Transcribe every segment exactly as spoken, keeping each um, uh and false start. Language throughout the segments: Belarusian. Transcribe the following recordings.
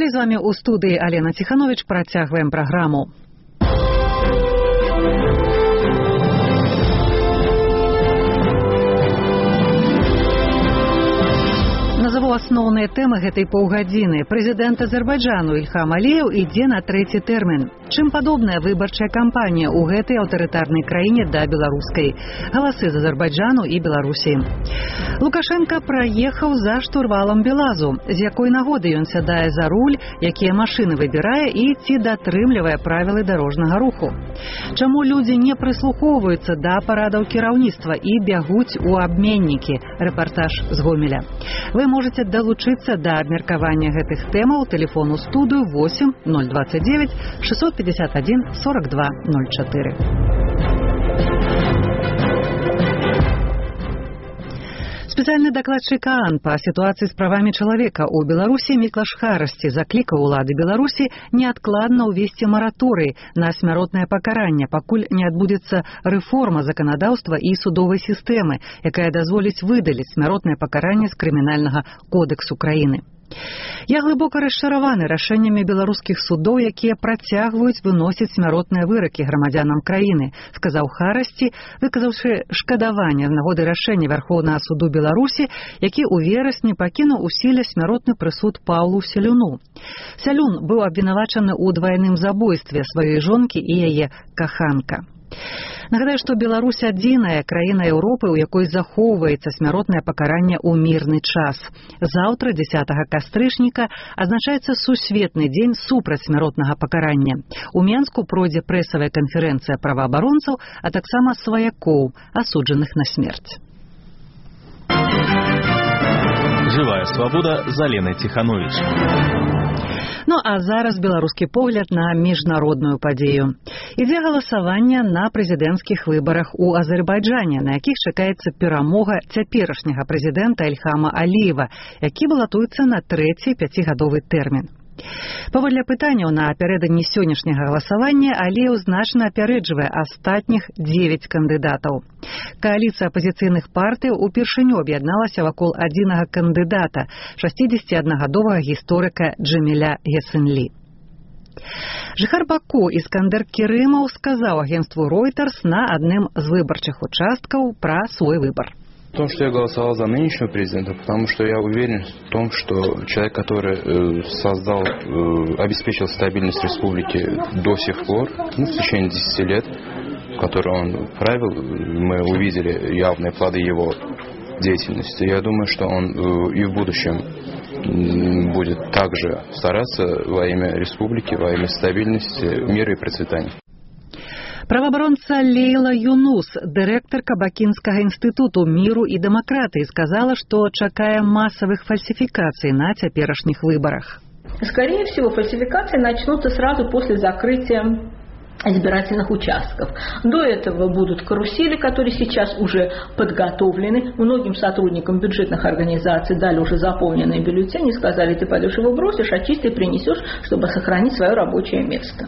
Мы з вами у студыі Алена Ціханович працягваем праграму. Назову асноўныя тэмы гэтай паўгадзіны. Прэзідэнт Азербайджану Ільхам Аліеў ідзе на трэці тэрмін. Чым падобная выбарчая кампанія ў гэтай аўтарытарнай краіне да беларускай? Галасы з Азербайджану і Беларусі. Лукашенка праехаў за штурвалам Белазу. З якой нагоды ён сядае за руль, якія машыны выбірае і ці датрымлівае правілы дарожнага руху? Чаму людзі не прыслухоўваюцца да парадаў кіраўніцтва і бягуць у абменнікі? Рэпартаж з Гомеля. Вы можете долучиться до абмеркавання гэтых тэмаў тэлефону студыю восемь ноль двадцать девять шестьсот пятьдесят один сорок два ноль четыре. Спецыяльны дакладчык ААН па сітуацыі з правамі чалавека ў Беларусі Міклаш Харасці заклікаў улады Беларусі неадкладна ўвесці мараторый на смяротнае пакаранне, пакуль не адбудзецца рэформа заканадаўства і судовай сістэмы, якая дазволіць выдаліць смяротнае пакаранне з крымінальнага кодэксу краіны. Я глыбока расчараваны рашэннямі беларускіх судоў, якія працягваюць выносіць смяротныя выракі грамадзянам краіны, сказаў Харасці, выказаўшы шкадаванне з нагоды рашэння Вярхоўнага суду Беларусі, які ў верасні пакінуў у сіле смяротны прысуд Паўлу Сялюну. Сялюн быў абвінавачаны ў двайным забойстве сваёй жонкі і яе каханка. Нагадаю, што Беларусь адзіная краіна Еўропы, у якой захоўваецца смяротнае пакаранне ў мірны час. Заўтра, дзесятага кастрычніка, азначаецца сусветны дзень супраць смяротнага пакарання. У Менску пройдзе прэсавая канферэнцыя праваабаронцаў, а таксама сваякоў, асуджаных на смерць. Жывая свабода з Аленай Ціханович. Ну а зараз беларускі погляд на міжнародную падзею. Ідзе галасаванне на прэзідэнцкіх выбарах у Азербайджане, на якіх чакаецца перамога цяперашняга прэзідэнта Ільхама Аліева, які балатуецца на трэці пяцігадовы тэрмін. Паводле пытанняў напярэдадні сённяшняга галасавання Аліеў значна апярэджвае астатніх дзевяць кандыдатаў. Кааліцыя апазіцыйных партыяў упершыню аб'ядналася вакол адзінага кандыдата, шасцідзесяціаднагадовага гісторыка Джаміля Гесенлі. Жыхар Баку Іскандер Керымаў сказаў агенству Reuters на адным з выбарчых участкаў пра свой выбар. В том, что я голосовал за нынешнего президента, потому что я уверен в том, что человек, который э, создал, э, обеспечил стабильность республики до сих пор, ну, в течение десяти лет, в которые он правил, мы увидели явные плоды его деятельности. Я думаю, что он э, и в будущем э, будет также стараться во имя республики, во имя стабильности, мира и процветания. Праваабаронца Лейла Юнус, дырэктарка Бакінскага інстытуту міру і дэмакратыі, сказала, што чакае масавых фальсификаций на цяперашніх выборах. Скорее всего, фальсификации начнутся сразу после закрытия избирательных участков. До этого будут карусели, которые сейчас уже подготовлены. Многим сотрудникам бюджетных организаций дали уже заполненные бюллетени, сказали, ты пойдешь его бросишь, а чистый принесешь, чтобы сохранить свое рабочее место.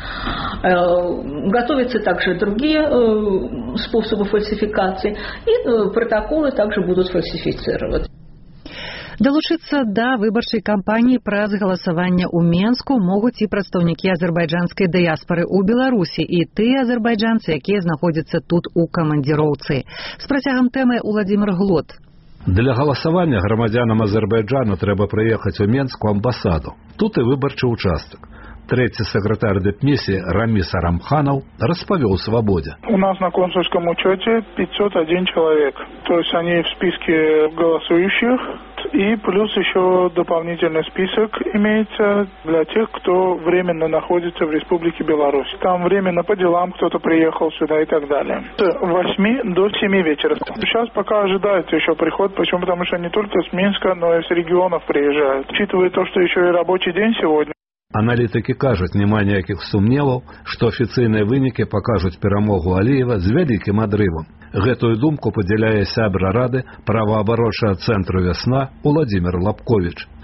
Готовятся также другие способы фальсификации, и протоколы также будут фальсифицировать. Далучыцца да выбарчай кампаніі праз галасаванне ў Менску могуць і прадстаўнікі азербайджанскай дыяспары ў Беларусі і тыя азербайджанцы, якія знаходзяцца тут у камандзіроўцы. З працягам тэмы Уладзімір Глот. Для галасавання грамадзянам Азербайджану трэба прыехаць у Менск у амбасаду. Тут і выбарчы участак. Третий секретарь дипмиссии Рамис Арамханов распавёл «Свободе». У нас на консульском учете пятьсот один человек. То есть они в списке голосующих. И плюс еще дополнительный список имеется для тех, кто временно находится в Республике Беларусь. Там временно по делам кто-то приехал сюда и так далее. С восьми до семи вечера. Сейчас пока ожидается еще приход. Почему? Потому что не только с Минска, но и с регионов приезжают. Учитывая то, что еще и рабочий день сегодня. Аналітыкі кажуць, няма ніякіх сумневаў, што афіцыйныя вынікі пакажуць перамогу Аліева з вялікім адрывам. Гэтую думку падзяляе сябра рады праваабарончага цэнтру «Вясна» Уладзімір Лапковіч.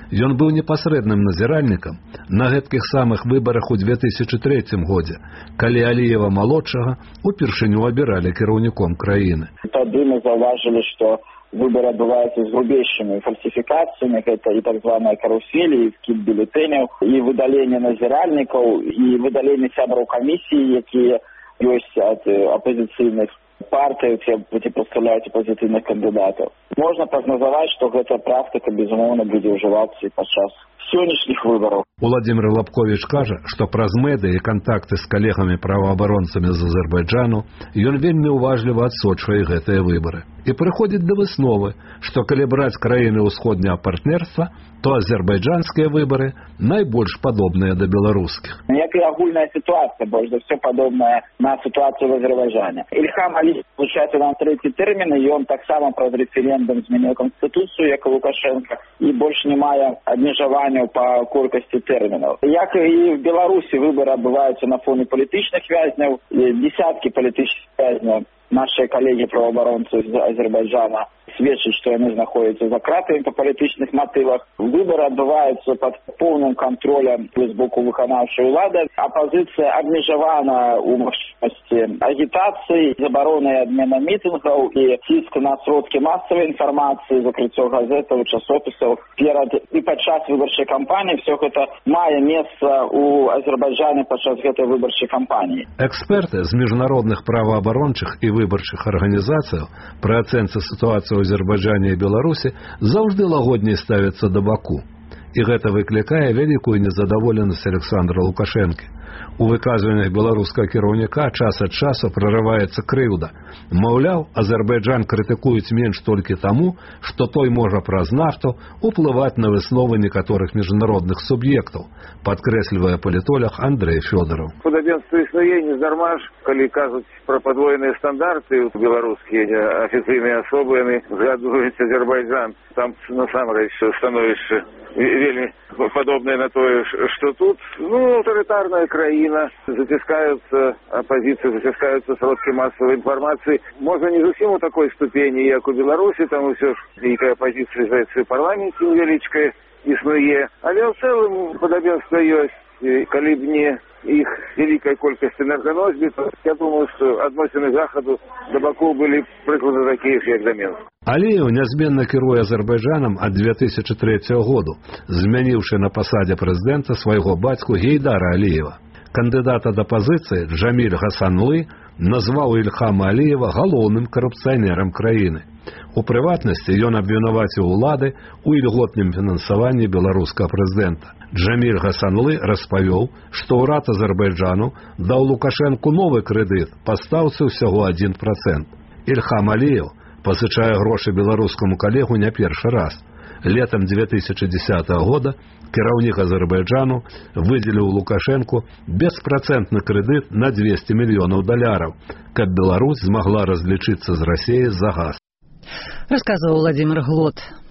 Ён быў непасрэдным назіральнікам на гэткіх самых выбарах у две тысячы трэцім годзе, калі Аліева малодшага упершыню абіралі кіраўніком краіны. Тады мы заўважылі, што выборы адбываюцца з грубейшымі фальсіфікацыямі, гэта і так званая каруселі, і скід бюлетэняў, і выдаленне назіральнікаў, і выдаленне сябраў камісіі, якія ёсць ад апозіцыйных партый, ці прадстаўляюць апозіцыйных кандыдатаў. Можна прагназаваць, што гэта практыка, безумоўна, будзе ўжывацца і падчас сённяшніх выбараў. Уладзімір Лабковіч кажа, што праз медыа і кантакты з калегамі-праваабаронцамі з Азербайджану ён вельмі уважліва адсочвае гэтыя выбары. І прыходзіць да высновы, што калі браць краіны ўсходняга партнерства, то азербайджанскія выбары найбольш падобныя да беларускіх. Некая агульная сітуацыя, больш за ўсё падобная на сітуацыю в Азербайджане. Ільхам Аліев вылучаецца на трэці тэрмін, і ён таксама праз рэферэндум змяніў канстытуцыю, як і Лукашенко, і больш не мае абмежаванняў па колькасці тэрмінаў. Як і в Беларусі выбары адбываюцца на фоне палітычных вязняў, десяткі палітычных вязняў. Наши коллеги-правоабаронцы з Азербайджана сведчаць, што яны знаходзяцца за кратамі па палітычных матывах. Выборы адбываюцца пад поўным кантролем з боку выканаўчай улады. Апазіцыя абмежавана ў магчымасці агітацыі, забароны адмена мітынгаў і ціск на сродкі масавай інфармацыі, закрыццё газетаў, часопісаў перад і падчас выбарчай кампаніі. Все гэта мае месца ў Азербайджане падчас гэтай выбарчай кампаніі. Эксперты з міжнародных праваабарончых і выбарчых арганізацыяў пры ацэнцы сітуацыі ў Азербайджане і Беларусі заўжды лагодней ставяцца да баку. І гэта выклікае вялікую незадаволенасць Александра Лукашэнкі. У выказваннях беларускага кіраўніка час ад часу прарываецца крыўда. Маўляў, Азербайджан крытыкуюць менш толькі таму, што той можа праз нафту уплываць на высновы некаторых міжнародных суб'ектаў, падкрэслівае палітолог Андрей Фёдоров. Падабенства існуе нездарма ж, калі кажуць пра падвойныя стандарты беларускія афіцыйныя асобы, яны згадваюць Азербайджан. Там насамрэч становішча вельмі падобнае на тое, што тут. Ну, аўтарытарная краіна, заціскаюцца апазіцыі, заціскаюцца сродкі масавай інфармацыі. Можа, не зусім у такой ступені, як у Беларусі, там усё ж нейкая апазіцыя, здаецца, в парламенце невялічкая існуе. Але ў цэлым падабенства ёсць. Калі б не іх вялікай колькасць энерганосьбітаў, я думаю, што адносіны захаду да бакоў былі прыкладна такія ж, як да Мінска. Аліеў нязменна кіруе Азербайджанам ад две тысячы трэцяга году, змяніўшы на пасадзе прэзідэнта свайго бацьку Гейдара Аліева. Кандыдат ад апазіцыі Джаміль Гасанлы назваў Ільхама Аліева галоўным карупцыянерам краіны. У прыватнасці ён абвінаваціў улады ў ільготным фінансаванні беларускага прэзідэнта. Джаміль Гасанлы распавёў, што ўрад Азербайджану даў Лукашэнку новы крэдыт па стаўцы ўсяго адзін працэнт. Ільхам Аліеў пазычае грошы беларускаму калегу не першы раз. Летам две тысячи десятого года кіраўнік Азербайджану выдзеліў Лукашэнку беспрацэнтны крэдыт на двести мільёнаў даляраў, каб Беларусь змагла разлічыцца з Расіяй за газ. Рассказывал Владимир Глот.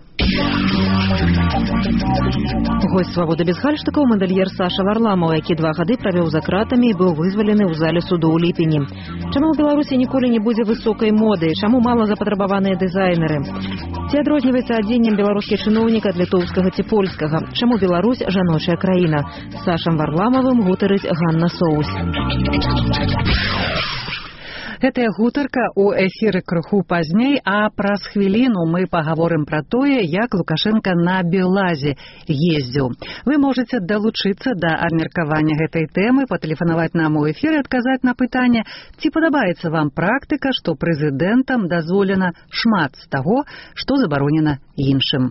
Гость «Свободы без гальштукаў» мадэльер Саша Варламаў, які два гады правёў за кратамі і быў вызвалены ў зале суду ў ліпені. Чаму ў Беларусі ніколі не будзе высокай моды? Чаму мала запатрабаваныя дызайнеры? Ці адрозніваецца адзеннем беларускі чыноўнік ад літоўскага ці польскага? Чаму Беларусь жаночая краіна? З Сашам Варламавым гутарыць Ганна Соус. Гэтая гутарка ў эфіры крыху пазней, а праз хвіліну мы пагаворым пра тое, як Лукашенко на Белазе ездзіў. Вы можаце далучыцца да абмеркавання гэтай тэмы, патэлефанаваць нам у эфіры, адказаць на пытанне, ці падабаецца вам практыка, што прэзідэнтам дазволена шмат з таго, што забаронена іншым.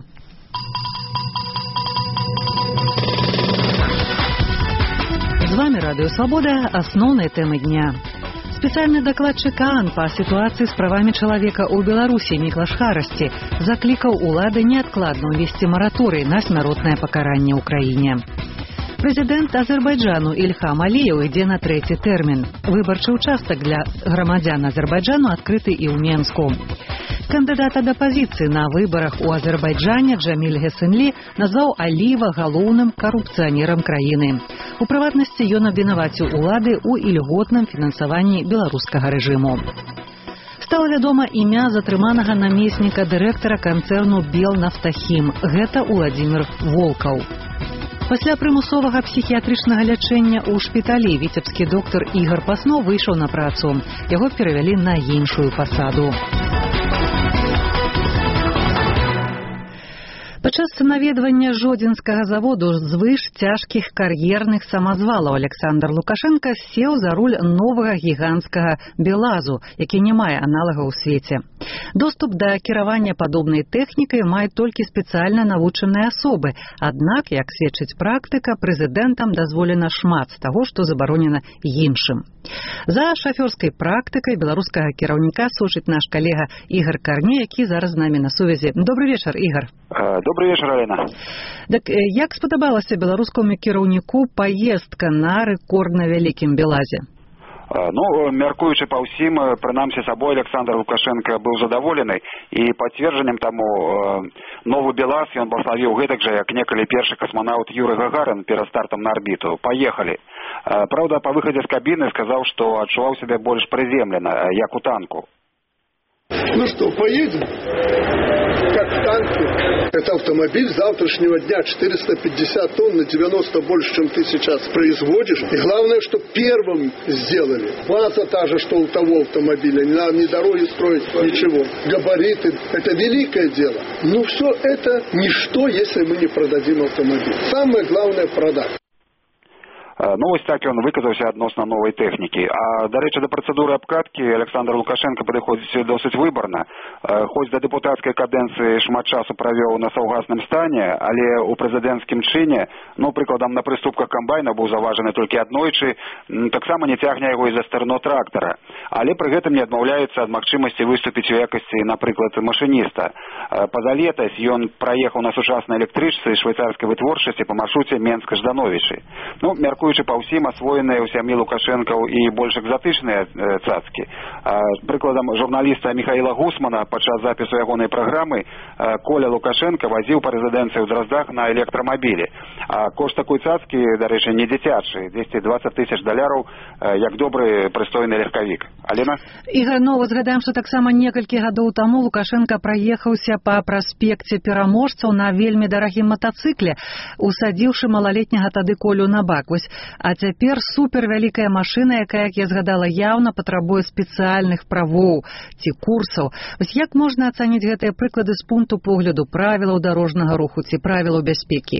З вами Радыё Свабода, асноўныя тэмы дня. Специальный докладчик ООН по ситуации с правами человека у Беларуси Міклаш Харасці закликал улады неоткладно увести мораторий на смяротное покаранне Украине. Президент Азербайджану Ильхам Алиев ідзе на третий термин. Выборчий участок для громадян Азербайджану открыты и у Менску. Кандидат ад оппозиции на выборах у Азербайджане Джамиль Гасанлы назвал Алиева галоўным коррупционером краіны. У прыватнасці ён абвінаваціў улады ў ільготным фінансаванні беларускага рэжыму. Стала вядома імя затрыманага намесніка дырэктара канцэрну «Белнафтахім». Гэта Уладзімір Волкаў. Пасля прымусовага псіхіятрычнага лячэння ў шпіталі віцебскі доктар Ігар Пасно выйшаў на працу. Яго перавялі на іншую пасаду. Падчас наведвання жодзінскага заводу звыш цяжкіх кар'ерных самазвалаў Александр Лукашенко сеў за руль новага гіганцкага «Белазу», які не мае аналага ў свеце. Доступ да кіравання падобнай тэхнікай маюць толькі спецыяльна навучаныя асобы. Аднак, як сведчыць практыка, прэзідэнтам дазволена шмат з таго, што забаронена іншым. За шафёрскай практыкай беларускага кіраўніка сочыць наш калега Ігар Карне, які зараз з намі на сувязі. Добрый вечар, Ігар. Добрый вечар, Алена. Так як спадабалася беларускаму кіраўніку паездка на рэкордна вялікім «Белазе»? Ну, мяркуючы па ўсім, прынамсі сабой Александр Лукашенко быў задаволены, і пацверджаннем таму новы «Белаз» ён блаславіў гэтак жа, як некалі першы касманаўт Юрый Гагарин перад стартам на арбіту. Паехалі. Праўда, па выхадзе з кабіны сказаў, што адчуваў сябе больш прыземлена, як у танку. Ну что, поедем? Как в танке. Это автомобиль завтрашнего дня, четыреста пятьдесят тонн, на девяносто больше, чем ты сейчас производишь. И главное, что первым сделали. База та же, что у того автомобиля. Не надо ни дороги строить, ничего. Габариты. Это великое дело. Но все это ничто, если мы не продадим автомобиль. Самое главное – продать. Ну, вось так ён выказаўся адносна новай тэхнікі. А, дарэчы, да працэдуры абкаткі Александр Лукашенко падыходзіць досыць выбарна. Хоць да дэпутацкай кадэнцыі шмат часу правёў на саўгасным стане, але ў прэзідэнцкім чыне, ну, прыкладам, на прыступках камбайна быў заўважаны толькі аднойчы, таксама не цягне яго і за стэрно трактара. Але пры гэтым не адмаўляецца ад магчымасці выступіць у якасці, напрыклад, машыніста. Пазалетась ён праехаў на сучаснай электрычцы швейцарскай вытворчасці па маршруце Менска-Ждановічы. Ну, мяркуючы па ўсім, асвоеныя ў сям'і Лукашэнкаў і больш экзатычныя э, цацкі. А, прыкладам, журналіста Михаила Гусмана падчас запісу ягонай праграмы э, Коля Лукашенко вазіў па рэзідэнцыі ў Драздах на электрамабілі. А кошт такой цацкі, дарэчы, не дзіцячы, двести двадцать тысяч даляраў, э, як добры прыстойны легкавік. Алена? Ігар, ну, згадаем, што таксама некалькі гадоў таму Лукашенко праехаўся па праспекце пераможцаў на вельмі дарагім матацыкле, усадзіўшы малалетняга тады Колю на бак. Вось. А цяпер супервялікая машына, якая, як я згадала, яўна патрабуе спецыяльных правоў ці курсаў. Вось як можна ацаніць гэтыя прыклады з пункту погляду правілаў дарожнага руху ці правілаў бяспекі?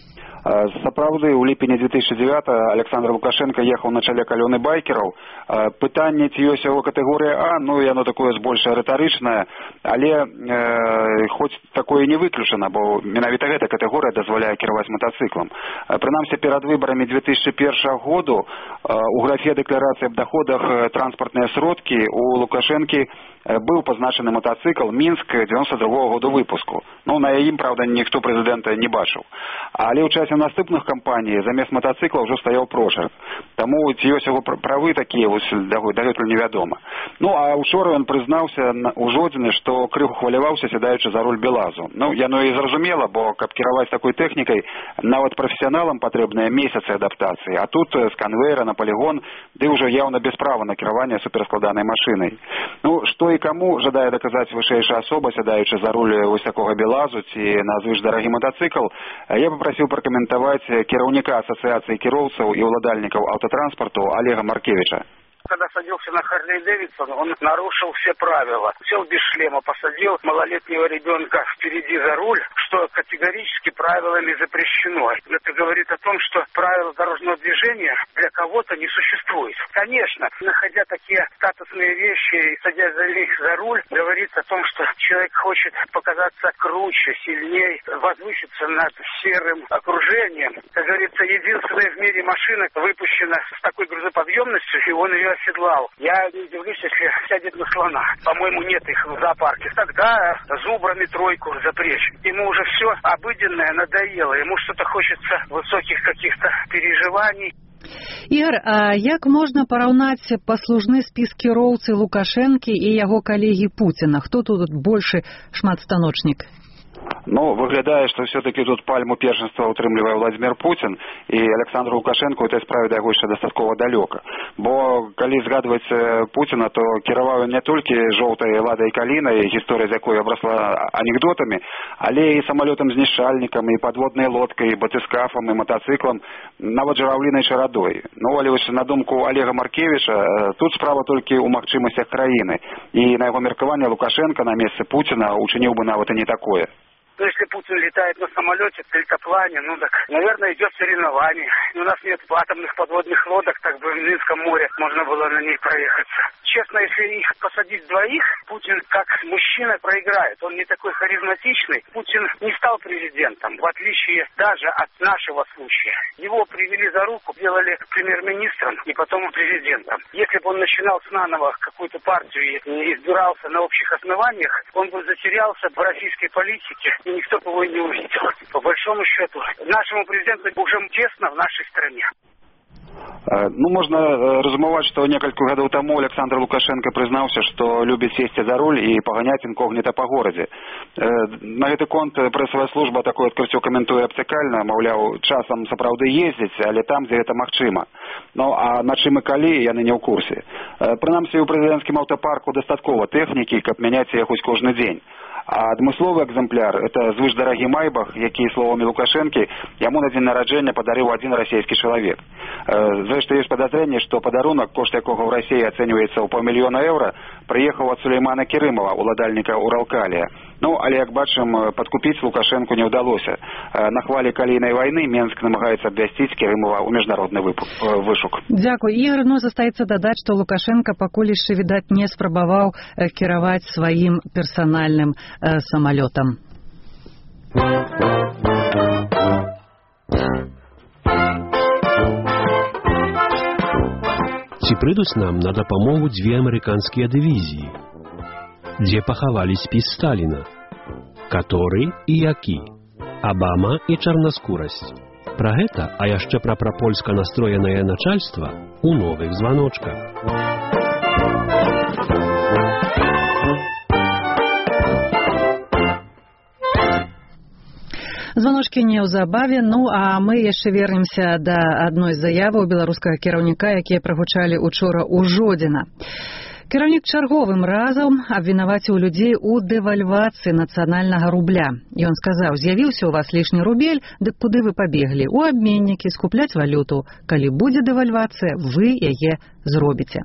Сапраўды, у ліпені две тысячи девятого Александр Лукашенко ехаў на чале калёны байкераў. Пытанне, ці ёсць яго катэгорыя А, ну, яно такое збольшае рытарычнае, але э, хоць такое не выключана, бо менавіта гэта катэгорыя дазваляе кіраваць матацыклам. Прынамсі, перад выбарамі две тысячи первого году э, у графе дэкларацыі аб даходах транспартныя сродкі у Лукашэнкі быў пазначаны матацыкл Мінск девяносто другого году выпуску. Ну, на ім, правда, ніхто прэзідэнта не бачыў. Але ў часе наступных кампаній замест матацыкла ўжо стаяў прошарк. Таму ці ёсць яго правы такія, вось дагэтуль невядома. Ну, а учора ён прызнаўся ў Жодзіны, што крыху хваляваўся, сядаючы за руль «Белазу». Ну, яно і зразумела, бо каб кіраваць такой тэхнікай, нават прафесіяналам патрэбныя месяцы адаптацыі, а тут з канвейера на полігон, ды ўжо яўна без права на кіраванне суперскладанай машынай. Ну, што і каму жадае даказаць вышэйшая асоба, сядаючы за руль вось такога «Белазу» ці на звыш дарагі матацыкл, я папрасіў пракаментаваць кіраўніка асацыяцыі кіроўцаў і ўладальнікаў аўтатранспарту Олега Маркевича. Когда садился на Харли Дэвидсон, он нарушил все правила. Сел без шлема, посадил малолетнего ребенка впереди за руль, что категорически правилами запрещено. Это говорит о том, что правила дорожного движения для кого-то не существует. Конечно, находя такие статусные вещи и садясь за них за руль, говорит о том, что человек хочет показаться круче, сильнее, возвыситься над серым окружением. Как говорится, единственная в мире машина выпущена с такой грузоподъемностью, и он ее оседлал. Я не удивлюсь, если сядет на слона. По-моему, нет их в зоопарке. Тогда зубрами тройку запречь. Ему уже все обыденное надоело. Ему что-то хочется высоких каких-то переживаний. Ігар, а як можна параўнаць паслужны спіс кіроўцы Лукашэнкі і яго калегі Пуціна? Хто тут большы шматстаночнік? Ну, выглядае, што все-таки тут пальму першынства утрымлівае Владимир Путин, і Александр Лукашенко ў той справе да яго яшчэ дастаткова далёка. Бо калі згадваць Путина, то кіраваў не толькі жоўтай ладай калінай, гісторыя з якой абрасла анекдотамі, але і самалётам-знішчальнікам, і падводнай лодкай, і батыскафам, і матацыклам, нават журавлінай чарадой. Ну, але вось на думку Олега Маркевіча, тут справа толькі ў магчымасцях краіны. І на яго меркаванне Лукашенко на месцы Путина учыніў бы нават і не такое. Ну, если Путин летает на самолете, в дельтаплане, ну так, наверное, идет соревнование. У нас нет атомных подводных лодок, так бы в Минском море можно было на ней проехаться. Честно, если их посадить двоих, Путин как мужчина проиграет. Он не такой харизматичный. Путин не стал президентом, в отличие даже от нашего случая. Его привели за руку, делали премьер-министром и потом президентом. Если бы он начинал с наново какую-то партию и избирался на общих основаниях, он бы затерялся в российской политике, и никто бы его не увидел. По большому счету, нашему президенту уже тесно в нашей стране. Ну, можна разумаваць, што некалькі гадоў таму Александр Лукашенко прызнаўся, што любіць сесці за руль і паганяць інкогніта па горадзе. На гэты конт прэсавая служба такое адкрыццё каментуе абцыкальна, маўляў, часам сапраўды ездзіць, але там, дзе гэта магчыма. Ну, а на чым і калі, яны не ў курсе. Прынамсі, у прэзідэнцкім аўтапарку дастаткова тэхнікі, каб мяняць яе хоць кожны дзень. А адмысловы экземпляр – это звышдарагі майбах, які, словамі Лукашэнкі, яму на дзень нараджэння падарыў адзін расійскі чалавек. Зрэшты, ёсць падазрэнне, што падарунак, кошт якога ў Расіі ацэньваецца ў паўмільёна еўра, прыехаў ад Сулеймана Керымова, уладальніка Уралкалія. Ну, але, як бачым, падкупіць Лукашэнку не ўдалося. На хвалі калійнай вайны Менск намагаецца абвясціць Керымова ў міжнародны вышук. Дзякуй, Ігор. Ну, застаецца дадаць, што Лукашенко пакуль яшчэ, відаць, не спрабаваў кіраваць сваім персанальным самолетом. Ці прыйдуць нам на дапамогу дзве амерыканскія дывізіі? Дзе пахавалі спіс Сталіна? Каторы і які? Абама і чарнаскурасць. Пра гэта, а яшчэ пра прапольска настроенае начальства у новых званочках. Званочкі неўзабаве, ну а мы яшчэ вернемся да адной з заяваў беларускага кіраўніка, якія прагучалі учора ў Жодзіна. Кіраўнік чарговым разам абвінаваціў людзей у дэвальвацыі нацыянальнага рубля. Ён сказаў: з'явіўся ў вас лішні рубель, дык куды вы пабеглі? У абменнікі скупляць валюту. Калі будзе дэвальвацыя, вы яе зробіце.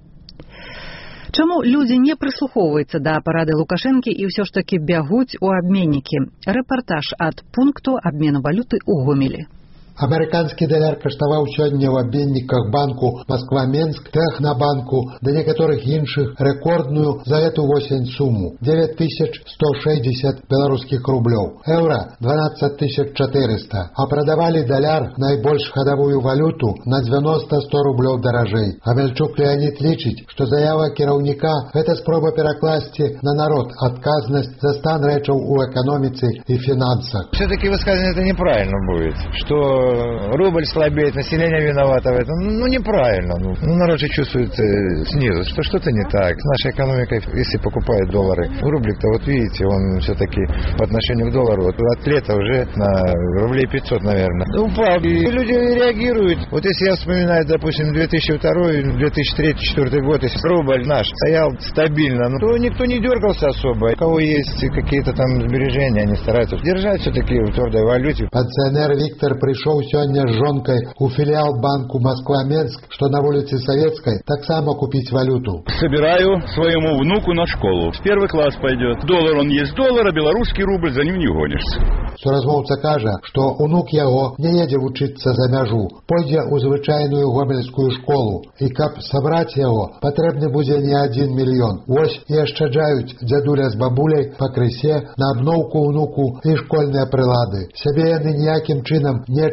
Чаму людзі не прыслухоўваюцца да парады Лукашэнкі і ўсё ж такі бягуць у абменнікі? Рэпартаж ад пункту абмену валюты ў Гомелі. Амерыканскі даляр каштаваў сёння ў абменніках банку Москва-Менск, Тэхнабанку, да некаторых іншых рэкордную за эту восень суму – девять тысяч сто шестьдесят беларускіх рублёў. Еўра – дванаццаць тысяч чатырыста. А прадавалі даляр, найбольш хадавую валюту, на девяносто-сто рублёў даражэй. Амельчук Леонид лічыць, што заява кіраўніка – гэта спроба перакласці на народ адказнасць за стан рэчаў у эканоміцы і фінансах. Все-таки высказывание это неправильно будет, что рубль слабеет, население виновато в этом. Ну, неправильно. Ну, народ же чувствует э, снизу, что что-то не так. С нашей экономикой, если покупают доллары, рублик-то, вот видите, он все-таки по отношению к доллару, вот от лета уже на рублей пятьсот, наверное. Упал. И люди реагируют. Вот если я вспоминаю, допустим, две тысячи второй, две тысячи третий, две тысячи четвёртый год, если рубль наш стоял стабильно, ну, то никто не дергался особо. У кого есть какие-то там сбережения, они стараются держать все-таки в твердой валюте. Пенсионер Виктор пришел сегодня с жонкой у филиал банку Москва-Менск, что на улице Советской, так само купить валюту. Собираю своему внуку на школу. В первый класс пойдет. Доллар он есть доллар, а белорусский рубль за ним не гонишься. Суразмоўца кажа, што унук яго не едзе вучыцца за мяжу, пойдзе ў звычайную гомельскую школу, і каб сабраць яго, патрэбны будзе не адзін мільён. Вось і ашчаджаюць дзядуля з бабуляй пакрысе на абноўку ўнуку і школьныя прылады. Сябе яны ніякім чынам не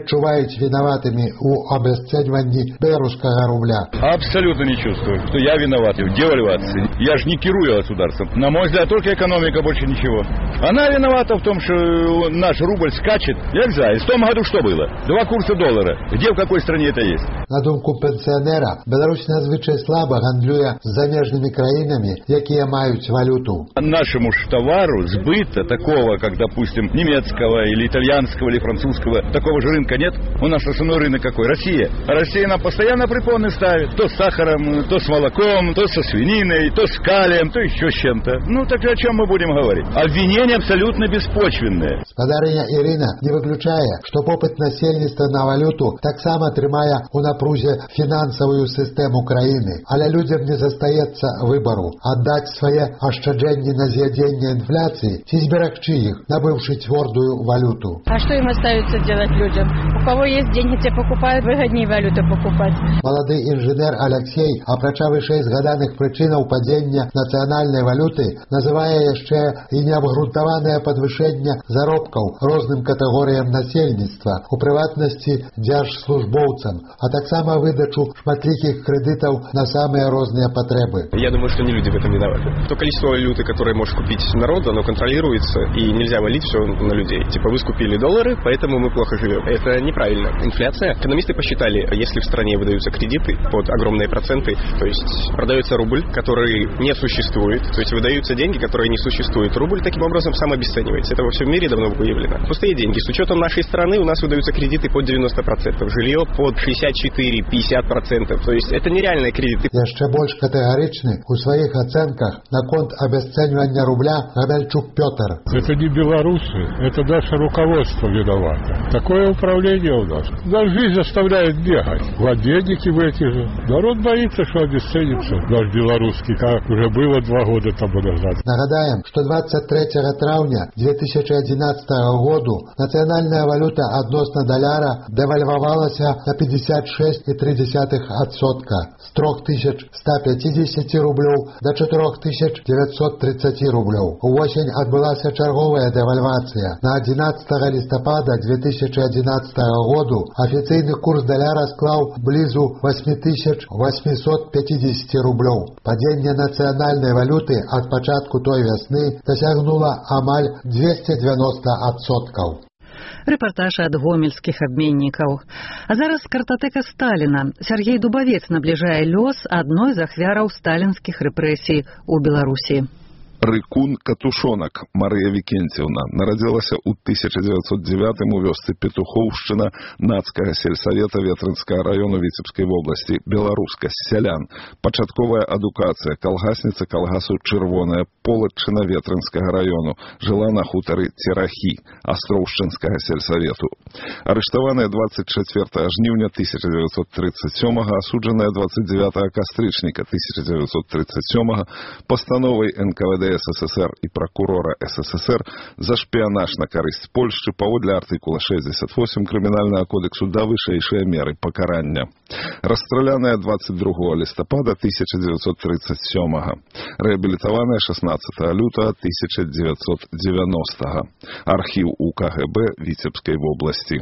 адчуваюць вінаватымі ў абясцэньванні беларускага рубля? Абсолютно не чувствую, что я виноват в девальвации. Я же не керую государством. На мой взгляд, только экономика, больше ничего. Она виновата в том, что наш рубль скачет. Я не знаю, в том году что было? Два курса доллара. Где, в какой стране это есть? На думку пенсіонера, Беларусь надзвычай слаба гандлюе з замежнымі краінамі, якія маюць валюту. Нашему ж товару сбыта такого, как, допустим, немецкого или итальянского или французского, такого же рынка нет. У нас основной рынок какой? Россия. А Россия нам постоянно препоны ставит. То с сахаром, то с молоком, то со свининой, то с калием, то еще с чем-то. Ну так о чем мы будем говорить? Обвинения абсолютно беспочвенные. Спадарыня Ірина не выключае, што попыт насельніцтва на валюту таксама трымае у напрузе фінансавую сістэму краіны. Але людзям не застаецца выбару аддаць свае ашчаджэнні на з'ядзенне інфляцыі ці зберагчы іх, набыўшы цвёрдую валюту. А что им остается делать людям? У кого есть деньги, те покупают, выгоднее валюту покупать. Малады інжынер Алексей, апрача вышэй згаданых прычынаў падзення нацыянальнай валюты, называе яшчэ і неабгрунтаванае падвышэнне заробкаў розным катэгорыям насельніцтва, у прыватнасці дзяржслужбоўцам, а таксама выдачу шматлікіх крэдытаў на самыя розныя патрэбы. Я думаю, что не люди в этом виноваты. То количество валюты, которое может купить народ, оно контролируется, и нельзя валить все на людей. Типа вы скупили доллары, поэтому мы плохо живем. Это неправильно. Инфляция. Экономисты посчитали, если в стране выдаются кредиты под огромные проценты, то есть продается рубль, который не существует, то есть выдаются деньги, которые не существуют. Рубль таким образом сам обесценивается. Это во всем мире давно выявлено. Пустые деньги. С учетом нашей страны у нас выдаются кредиты под девяносто процентов, жилье под шестьдесят четыре - пятьдесят процентов. То есть это нереальные кредиты. Яшчэ больш катэгарычны у сваіх ацэнках наконт абясцэньвання рубля Габяльчук Пётр. Это не белорусы, это наше руководство виновато. Такое управление у нас. Нас жизнь заставляет бегать. Владельники в эти же. Народ боится, что обесценится наш белорусский, как уже было два года тому назад. Нагадаем, что двадцать третьего траўня две тысячи одиннадцатого году нацыянальная валюта адносна даляра дэвальвавалася на пятьдесят шесть и три десятых адсотка з трёх тысяч ста пятидесяти рублёў до четырёх тысяч девятьсот тридцати рублёў. Увосень адбылася чарговая дэвальвацыя. На одиннадцатого листопада две тысячи одиннадцатого году афіцыйны курс даляра склаў блізу восемь тысяч восемьсот пятидесяти рублёў. Падзенне нацыянальнай валюты ад пачатку той вясны дасягнула амаль двести девяносто адсоткаў. Рэпартаж ад гомельскіх абменнікаў. А зараз картатэка Сталіна. Сергей Дубавец набліжае лёс адной з ахвяраў сталінскіх рэпрэсій у Беларусі. Рыкун Катушонак Марыя Вікенцівна нарадзілася ў тысяча дзевяцьсот дзевятым у вёсцы Петухоўшчына Нацкага сельсавета Ветрынскага раёну Віцебскай вобласці, беларускасць, сялян, пачатковая адукацыя, калгасніца калгасу Чырвоная, Полаччына Ветрынскага раёну, жыла на хутары Церахі Астроўшчынскага сельсавету. Арыштаваная двадцать чацвёртага жніўня тысяча дзевяцьсот тридцать сёмага, асуджаная двадцать девятого кастрычніка тысяча дзевяцьсот тридцать сёмага пастановай эн ка вэ дэ эс эс эс эр і пракурора эс эс эс эр за шпіянаж на карысць Польшчы паводле артыкула шэсцьдзесят восемь крымінальнага кодексу да вышэйшыя меры пакарання. Расстраляная двадцать другого лістапада тысяча дзевяцьсот тридцать сёмага. Рэабілітаваная шестнадцатого лютага тысяча дзевяцьсот девяностого. Архіў у ка гэ бэ Віцебскай вобласці.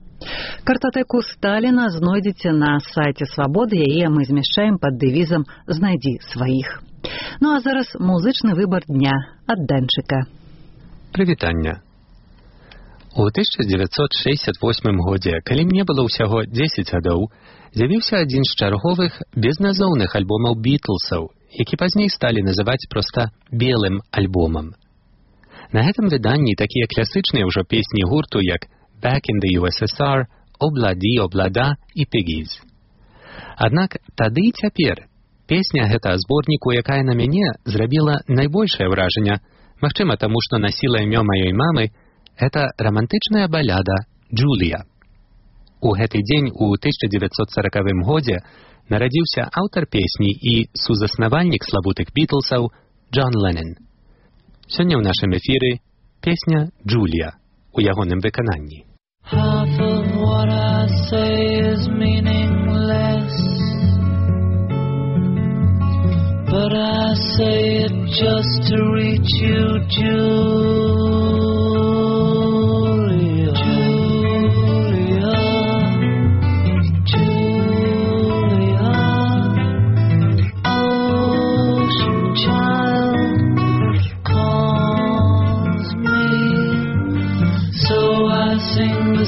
Картатэку Сталіна знойдзеце на сайце Свабоды, яе мы змяшчаем пад дэвізам «Знайдзі сваіх». Ну а зараз музычны выбар дня ад Данчыка. Прывітання. У тысяча дзевяцьсот шэсцьдзясят восьмым годзе, калі мне было ўсяго дзесяць гадоў, з'явіўся адзін з чарговых безназоўных альбомаў Бітлсаў, які пазней сталі называць проста белым альбомам. На гэтым выданні такія класычныя ўжо песні гурту, як «Back in the ю эс эс ар», «Обладі, Облада» і «Пегіз». Аднак тады і цяпер песня гэта зборніку, якая на мяне зрабіла найбольшае ўражанне, магчыма, таму што насіла імё маёй мамы, гэта рамантычная баляда «Джулія». У гэты дзень у тысяча дзевяцьсот сорокавым годзе нарадзіўся аўтар песні і сузаснавальнік славутых Бітлсаў Джон Леннон. Сёння ў нашым эфіры песня «Джулія» у ягоным выкананні. Half of what I say is meaningless, but I say it just to reach you, Julia. Julia.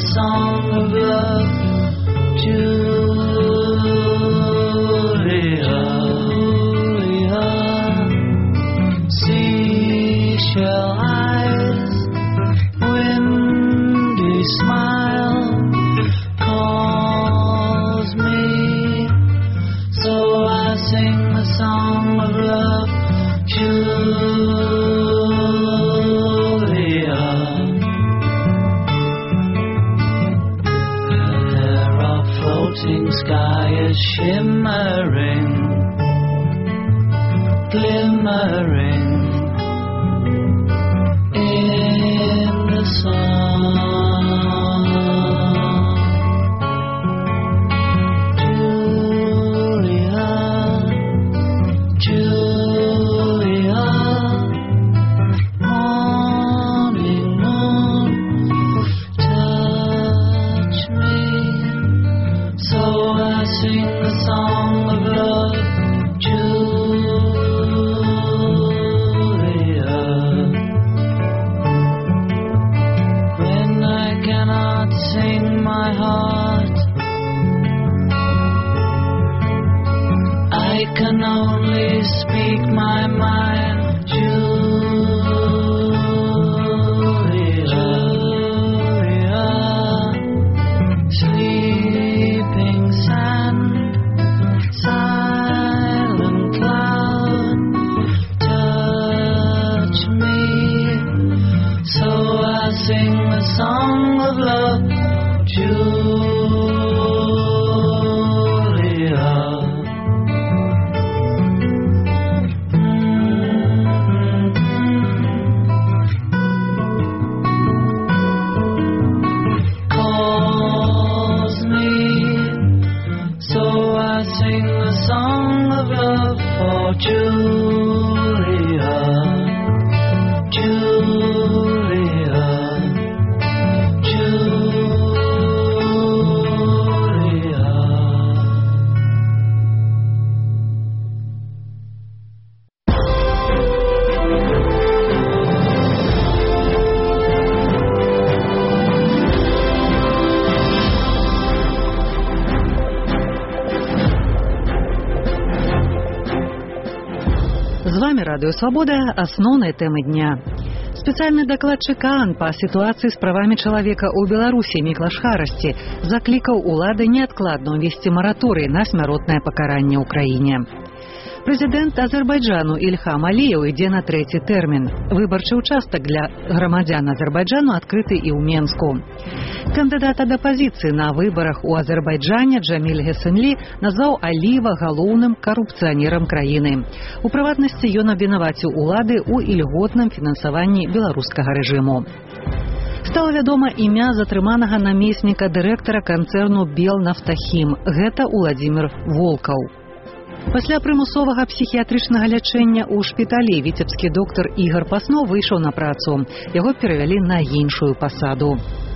song of love, Julia, Julia. Seashell eyes, windy smile calls me, so I sing the song of love, Julia. Her hair of floating sky is shimmering, glimmering in the sun. Julia, Julia, morning moon, touch me, so I sing the song of love, Julia. When I cannot sing my heart, I can only speak my mind, Julia, Julia. Sleeping sand, silent cloud, touch me, so I sing the song of love, Julia. Calls me, so I sing the song of love for Julia, Julia, Julia. З вами Радио Свобода. Основные темы дня. Специальный докладчик ААН по ситуации с правами человека у Беларуси Міклаш Харасці закликаў улады неадкладна ўвесці мараторый на смяротнае пакаранне ў краіне. Прэзідэнт Азербайджану Ільхам Аліеў ідзе на трэці тэрмін. Выбарчы ўчастак для грамадзян Азербайджану адкрыты і ў Менску. Кандыдат ад апазіцыі на выбарах у Азербайджане Джаміль Гесенлі назваў Аліева галоўным карупцыянерам краіны. У прыватнасці ён абвінаваціў улады ў ільготным фінансаванні беларускага рэжыму. Стала вядома імя затрыманага намесніка дырэктара канцэрну «Белнафтахім». Гэта Уладзімір Волкаў. Пасля прымусовага псіхіятрычнага лячэння ў шпіталі віцебскі доктар Ігар Пасно выйшаў на працу. Яго перавялі на іншую пасаду.